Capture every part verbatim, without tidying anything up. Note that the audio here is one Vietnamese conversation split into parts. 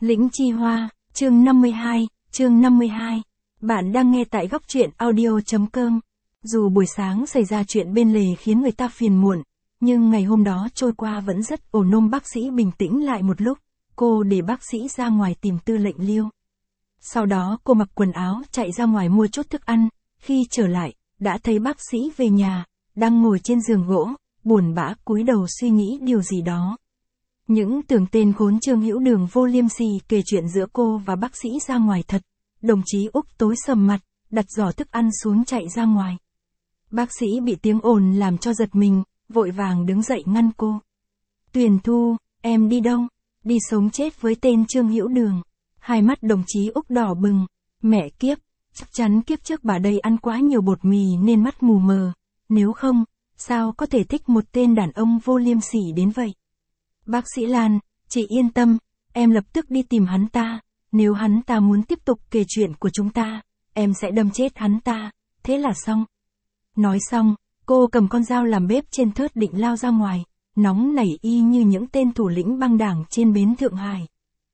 Lĩnh Chi Hoa, chương năm mươi hai, chương năm mươi hai. Bạn đang nghe tại góc truyện audio chấm com. Dù buổi sáng xảy ra chuyện bên lề khiến người ta phiền muộn, nhưng ngày hôm đó trôi qua vẫn rất ổn. Nôm bác sĩ bình tĩnh lại một lúc, cô để bác sĩ ra ngoài tìm Tư lệnh Liêu. Sau đó cô mặc quần áo chạy ra ngoài mua chút thức ăn, khi trở lại, đã thấy bác sĩ về nhà, đang ngồi trên giường gỗ, buồn bã cúi đầu suy nghĩ điều gì đó. Những tưởng tên khốn Trương Hữu Đường vô liêm sỉ kể chuyện giữa cô và bác sĩ ra ngoài thật. Đồng chí Úc tối sầm mặt, đặt giỏ thức ăn xuống chạy ra ngoài. Bác sĩ bị tiếng ồn làm cho giật mình, vội vàng đứng dậy ngăn cô. Tuyền Thu, em đi đâu? Đi sống chết với tên Trương Hữu Đường. Hai mắt đồng chí Úc đỏ bừng. Mẹ kiếp, chắc chắn kiếp trước bà đây ăn quá nhiều bột mì nên mắt mù mờ. Nếu không, sao có thể thích một tên đàn ông vô liêm sỉ đến vậy? Bác sĩ Lan, chị yên tâm, em lập tức đi tìm hắn ta. Nếu hắn ta muốn tiếp tục kể chuyện của chúng ta, em sẽ đâm chết hắn ta. Thế là xong. Nói xong, cô cầm con dao làm bếp trên thớt định lao ra ngoài, nóng nảy y như những tên thủ lĩnh băng đảng trên bến Thượng Hải.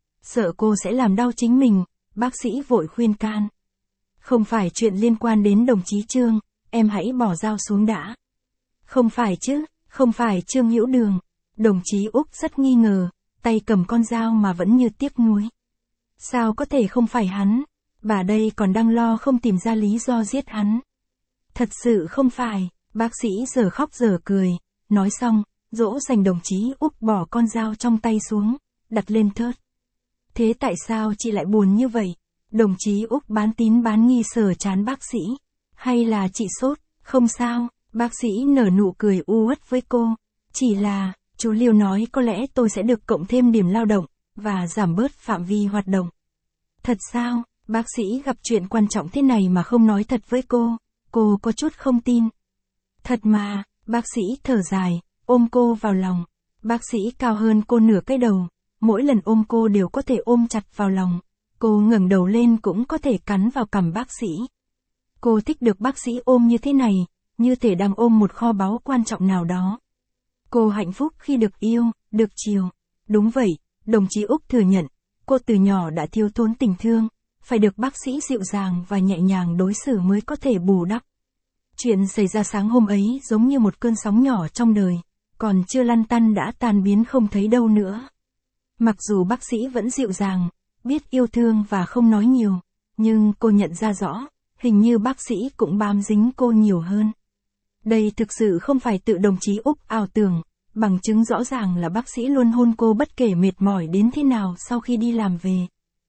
Sợ cô sẽ làm đau chính mình, bác sĩ vội khuyên can. Không phải chuyện liên quan đến đồng chí Trương, em hãy bỏ dao xuống đã. Không phải chứ, không phải Trương Hữu Đường. Đồng chí Úc rất nghi ngờ, tay cầm con dao mà vẫn như tiếc nuối. Sao có thể không phải hắn? Bà đây còn đang lo không tìm ra lý do giết hắn. Thật sự không phải, bác sĩ giờ khóc giờ cười, nói xong, dỗ dành đồng chí Úc bỏ con dao trong tay xuống, đặt lên thớt. Thế tại sao chị lại buồn như vậy? Đồng chí Úc bán tín bán nghi sờ chán bác sĩ. Hay là chị sốt? Không sao, bác sĩ nở nụ cười u uất với cô. Chỉ là, chú Liêu nói có lẽ tôi sẽ được cộng thêm điểm lao động, và giảm bớt phạm vi hoạt động. Thật sao, bác sĩ gặp chuyện quan trọng thế này mà không nói thật với cô, cô có chút không tin. Thật mà, bác sĩ thở dài, ôm cô vào lòng. Bác sĩ cao hơn cô nửa cái đầu, mỗi lần ôm cô đều có thể ôm chặt vào lòng. Cô ngẩng đầu lên cũng có thể cắn vào cằm bác sĩ. Cô thích được bác sĩ ôm như thế này, như thể đang ôm một kho báu quan trọng nào đó. Cô hạnh phúc khi được yêu, được chiều. Đúng vậy, đồng chí Úc thừa nhận, cô từ nhỏ đã thiếu thốn tình thương, phải được bác sĩ dịu dàng và nhẹ nhàng đối xử mới có thể bù đắp. Chuyện xảy ra sáng hôm ấy giống như một cơn sóng nhỏ trong đời, còn chưa lăn tăn đã tan biến không thấy đâu nữa. Mặc dù bác sĩ vẫn dịu dàng, biết yêu thương và không nói nhiều, nhưng cô nhận ra rõ, hình như bác sĩ cũng bám dính cô nhiều hơn. Đây thực sự không phải tự đồng chí Úc ảo tưởng, bằng chứng rõ ràng là bác sĩ luôn hôn cô bất kể mệt mỏi đến thế nào sau khi đi làm về.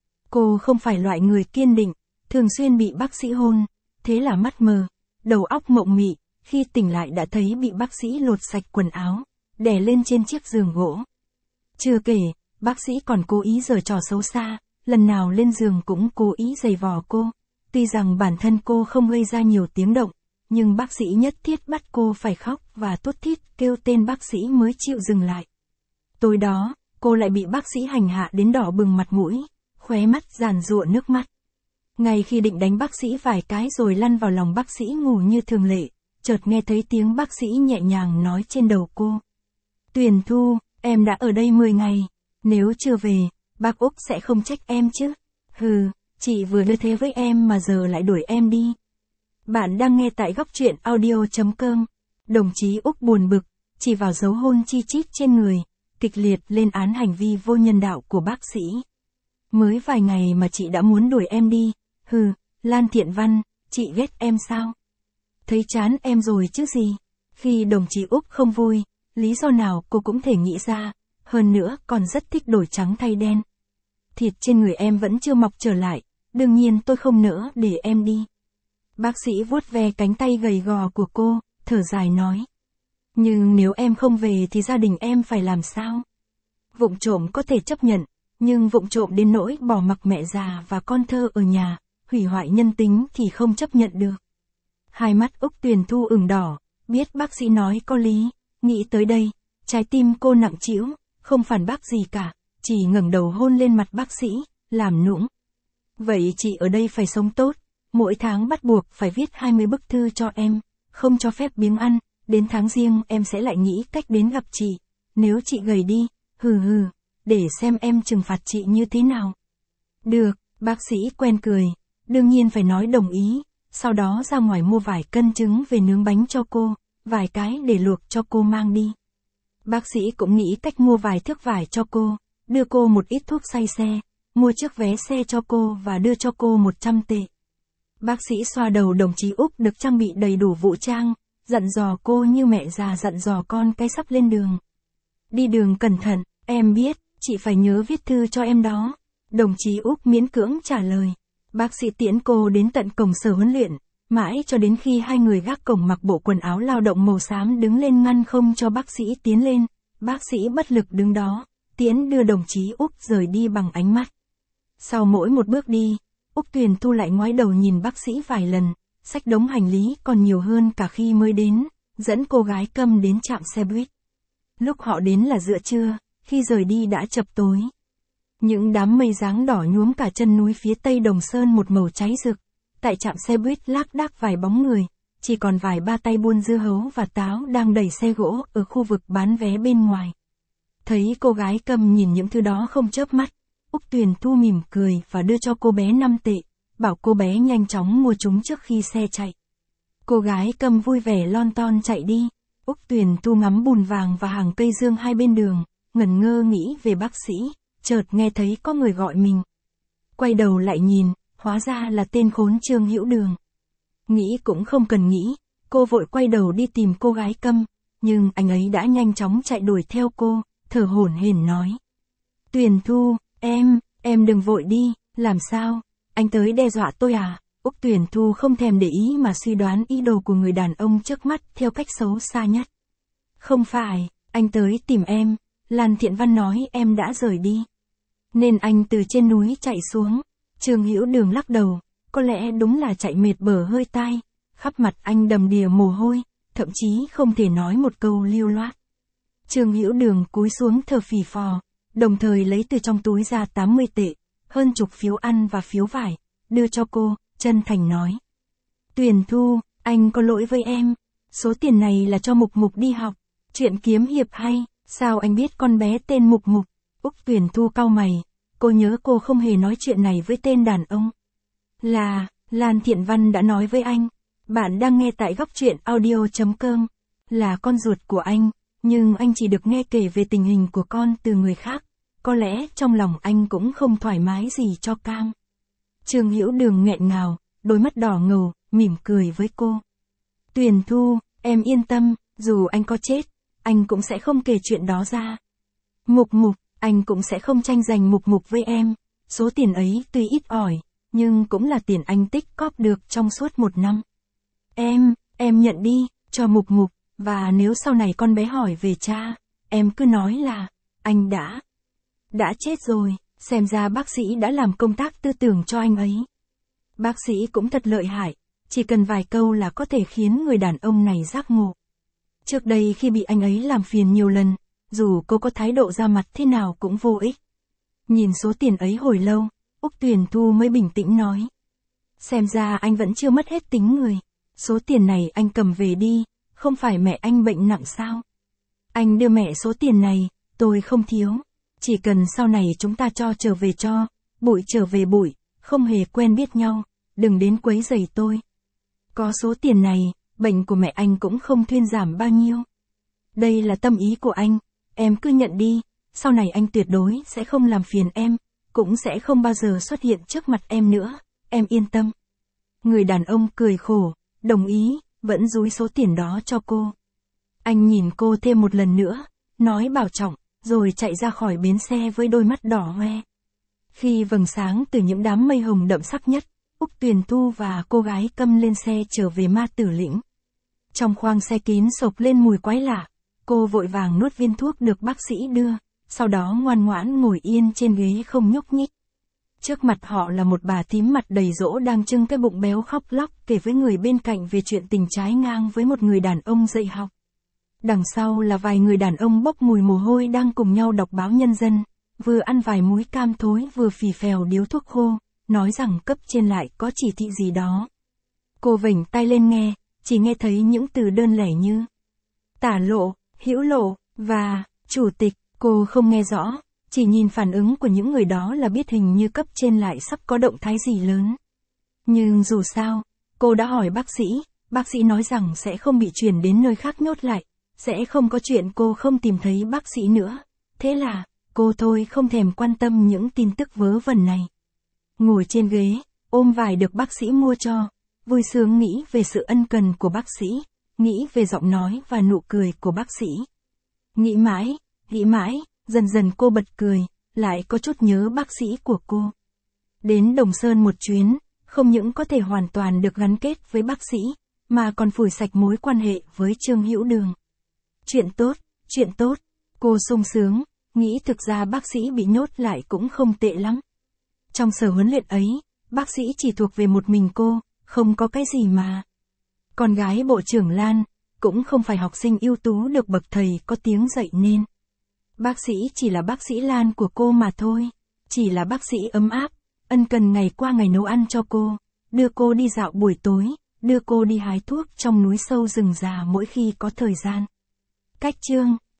Cô không phải loại người kiên định, thường xuyên bị bác sĩ hôn, thế là mắt mờ, đầu óc mộng mị, khi tỉnh lại đã thấy bị bác sĩ lột sạch quần áo, đè lên trên chiếc giường gỗ. Chưa kể, bác sĩ còn cố ý giở trò xấu xa, lần nào lên giường cũng cố ý giày vò cô. Tuy rằng bản thân cô không gây ra nhiều tiếng động, nhưng bác sĩ nhất thiết bắt cô phải khóc và thút thít kêu tên bác sĩ mới chịu dừng lại. Tối đó, cô lại bị bác sĩ hành hạ đến đỏ bừng mặt mũi, khóe mắt giàn giụa nước mắt. Ngay khi định đánh bác sĩ vài cái rồi lăn vào lòng bác sĩ ngủ như thường lệ, chợt nghe thấy tiếng bác sĩ nhẹ nhàng nói trên đầu cô. Tuyền Thu, em đã ở đây mười ngày, nếu chưa về, bác Úc sẽ không trách em chứ. Hừ, chị vừa đưa thế với em mà giờ lại đuổi em đi. Bạn đang nghe tại góc truyện audio chấm com. Đồng chí Úc buồn bực, chỉ vào dấu hôn chi chít trên người, kịch liệt lên án hành vi vô nhân đạo của bác sĩ. Mới vài ngày mà chị đã muốn đuổi em đi. Hừ, Lan Thiện Văn, chị ghét em sao? Thấy chán em rồi chứ gì? Khi đồng chí Úc không vui, lý do nào cô cũng thể nghĩ ra, hơn nữa còn rất thích đổi trắng thay đen. Thịt trên người em vẫn chưa mọc trở lại, đương nhiên tôi không nỡ để em đi. Bác sĩ vuốt ve cánh tay gầy gò của cô, thở dài nói. Nhưng nếu em không về thì gia đình em phải làm sao? Vụng trộm có thể chấp nhận, nhưng vụng trộm đến nỗi bỏ mặc mẹ già và con thơ ở nhà, hủy hoại nhân tính thì không chấp nhận được. Hai mắt Úc Tuyền Thu ửng đỏ, biết bác sĩ nói có lý, nghĩ tới đây, trái tim cô nặng trĩu, không phản bác gì cả, chỉ ngẩng đầu hôn lên mặt bác sĩ, làm nũng. Vậy chị ở đây phải sống tốt. Mỗi tháng bắt buộc phải viết hai mươi bức thư cho em, không cho phép biếng ăn, đến tháng riêng em sẽ lại nghĩ cách đến gặp chị. Nếu chị gầy đi, hừ hừ, để xem em trừng phạt chị như thế nào. Được, bác sĩ quen cười, đương nhiên phải nói đồng ý, sau đó ra ngoài mua vài cân trứng về nướng bánh cho cô, vài cái để luộc cho cô mang đi. Bác sĩ cũng nghĩ cách mua vài thước vải cho cô, đưa cô một ít thuốc say xe, mua chiếc vé xe cho cô và đưa cho cô một trăm tệ. Bác sĩ xoa đầu đồng chí Úc được trang bị đầy đủ vũ trang, dặn dò cô như mẹ già dặn dò con cái sắp lên đường. Đi đường cẩn thận, em biết, chị phải nhớ viết thư cho em đó. Đồng chí Úc miễn cưỡng trả lời. Bác sĩ tiễn cô đến tận cổng sở huấn luyện, mãi cho đến khi hai người gác cổng mặc bộ quần áo lao động màu xám đứng lên ngăn không cho bác sĩ tiến lên. Bác sĩ bất lực đứng đó, tiễn đưa đồng chí Úc rời đi bằng ánh mắt. Sau mỗi một bước đi, Úc Tuyền Thu lại ngoái đầu nhìn bác sĩ vài lần, xách đống hành lý còn nhiều hơn cả khi mới đến, dẫn cô gái Câm đến trạm xe buýt. Lúc họ đến là giữa trưa, khi rời đi đã chập tối. Những đám mây dáng đỏ nhuốm cả chân núi phía tây Đồng Sơn một màu cháy rực. Tại trạm xe buýt lác đác vài bóng người, chỉ còn vài ba tay buôn dưa hấu và táo đang đẩy xe gỗ ở khu vực bán vé bên ngoài. Thấy cô gái Câm nhìn những thứ đó không chớp mắt, Úc Tuyền Thu mỉm cười và đưa cho cô bé năm tệ, bảo cô bé nhanh chóng mua chúng trước khi xe chạy. Cô gái Câm vui vẻ lon ton chạy đi, Úc Tuyền Thu ngắm bùn vàng và hàng cây dương hai bên đường, ngẩn ngơ nghĩ về bác sĩ, chợt nghe thấy có người gọi mình. Quay đầu lại nhìn, hóa ra là tên khốn Trương Hữu Đường. Nghĩ cũng không cần nghĩ, cô vội quay đầu đi tìm cô gái Câm, nhưng anh ấy đã nhanh chóng chạy đuổi theo cô, thở hổn hển nói. Tuyền Thu, em, em đừng vội đi, làm sao, anh tới đe dọa tôi à? Úc Tuyền Thu không thèm để ý mà suy đoán ý đồ của người đàn ông trước mắt theo cách xấu xa nhất. Không phải, anh tới tìm em, Lan Thiện Văn nói em đã rời đi. Nên anh từ trên núi chạy xuống. Trương Hữu Đường lắc đầu, có lẽ đúng là chạy mệt bở hơi tai, khắp mặt anh đầm đìa mồ hôi, thậm chí không thể nói một câu lưu loát. Trương Hữu Đường cúi xuống thở phì phò, đồng thời lấy từ trong túi ra tám mươi tệ, hơn chục phiếu ăn và phiếu vải, đưa cho cô, chân thành nói. Tuyền Thu, anh có lỗi với em, số tiền này là cho Mục Mục đi học, chuyện kiếm hiệp hay, sao anh biết con bé tên Mục Mục? Úc Tuyền Thu cau mày, cô nhớ cô không hề nói chuyện này với tên đàn ông. Là, Lan Thiện Văn đã nói với anh, bạn đang nghe tại góc truyện audio chấm com, là con ruột của anh, nhưng anh chỉ được nghe kể về tình hình của con từ người khác, có lẽ trong lòng anh cũng không thoải mái gì cho cam. Trương Hữu Đường nghẹn ngào, đôi mắt đỏ ngầu, mỉm cười với cô. Tuyền Thu, em yên tâm, dù anh có chết, anh cũng sẽ không kể chuyện đó ra. Mục Mục, anh cũng sẽ không tranh giành Mục Mục với em, số tiền ấy tuy ít ỏi, nhưng cũng là tiền anh tích cóp được trong suốt một năm. Em, em nhận đi, cho Mục Mục, và nếu sau này con bé hỏi về cha, em cứ nói là, anh đã, đã chết rồi, xem ra bác sĩ đã làm công tác tư tưởng cho anh ấy. Bác sĩ cũng thật lợi hại, chỉ cần vài câu là có thể khiến người đàn ông này giác ngộ. Trước đây khi bị anh ấy làm phiền nhiều lần, dù cô có thái độ ra mặt thế nào cũng vô ích. Nhìn số tiền ấy hồi lâu, Úc Tuyền Thu mới bình tĩnh nói. Xem ra anh vẫn chưa mất hết tính người, số tiền này anh cầm về đi, không phải mẹ anh bệnh nặng sao? Anh đưa mẹ số tiền này, tôi không thiếu, chỉ cần sau này chúng ta cho trở về cho, bụi trở về bụi, không hề quen biết nhau, đừng đến quấy rầy tôi. Có số tiền này, bệnh của mẹ anh cũng không thuyên giảm bao nhiêu. Đây là tâm ý của anh, em cứ nhận đi, sau này anh tuyệt đối sẽ không làm phiền em, cũng sẽ không bao giờ xuất hiện trước mặt em nữa, em yên tâm. Người đàn ông cười khổ, đồng ý, vẫn dúi số tiền đó cho cô. Anh nhìn cô thêm một lần nữa, nói bảo trọng, rồi chạy ra khỏi bến xe với đôi mắt đỏ hoe. Khi vầng sáng từ những đám mây hồng đậm sắc nhất, Úc Tuyền Thu và cô gái Câm lên xe trở về Ma Tử Lĩnh. Trong khoang xe kín sộc lên mùi quái lạ, cô vội vàng nuốt viên thuốc được bác sĩ đưa, sau đó ngoan ngoãn ngồi yên trên ghế không nhúc nhích. Trước mặt họ là một bà thím mặt đầy dỗ đang trưng cái bụng béo khóc lóc kể với người bên cạnh về chuyện tình trái ngang với một người đàn ông dạy học. Đằng sau là vài người đàn ông bốc mùi mồ hôi đang cùng nhau đọc báo Nhân dân, vừa ăn vài múi cam thối vừa phì phèo điếu thuốc khô, nói rằng cấp trên lại có chỉ thị gì đó. Cô vểnh tay lên nghe, chỉ nghe thấy những từ đơn lẻ như tả lộ, hữu lộ, và chủ tịch, cô không nghe rõ, Chỉ nhìn phản ứng của những người đó là biết hình như cấp trên lại sắp có động thái gì lớn. Nhưng dù sao, cô đã hỏi bác sĩ, bác sĩ nói rằng sẽ không bị chuyển đến nơi khác nhốt lại, sẽ không có chuyện cô không tìm thấy bác sĩ nữa. Thế là, cô thôi không thèm quan tâm những tin tức vớ vẩn này. Ngồi trên ghế, ôm vải được bác sĩ mua cho, vui sướng nghĩ về sự ân cần của bác sĩ, nghĩ về giọng nói và nụ cười của bác sĩ. Nghĩ mãi, nghĩ mãi, dần dần cô bật cười, lại có chút nhớ bác sĩ của cô. Đến Đồng Sơn một chuyến, không những có thể hoàn toàn được gắn kết với bác sĩ, mà còn phủi sạch mối quan hệ với Trương Hữu Đường. Chuyện tốt, chuyện tốt, cô sung sướng, nghĩ thực ra bác sĩ bị nhốt lại cũng không tệ lắm. Trong sở huấn luyện ấy, bác sĩ chỉ thuộc về một mình cô, không có cái gì mà. Con gái bộ trưởng Lan, cũng không phải học sinh ưu tú được bậc thầy có tiếng dạy nên. Bác sĩ chỉ là bác sĩ Lan của cô mà thôi, chỉ là bác sĩ ấm áp, ân cần ngày qua ngày nấu ăn cho cô, đưa cô đi dạo buổi tối, đưa cô đi hái thuốc trong núi sâu rừng già mỗi khi có thời gian. Cách chương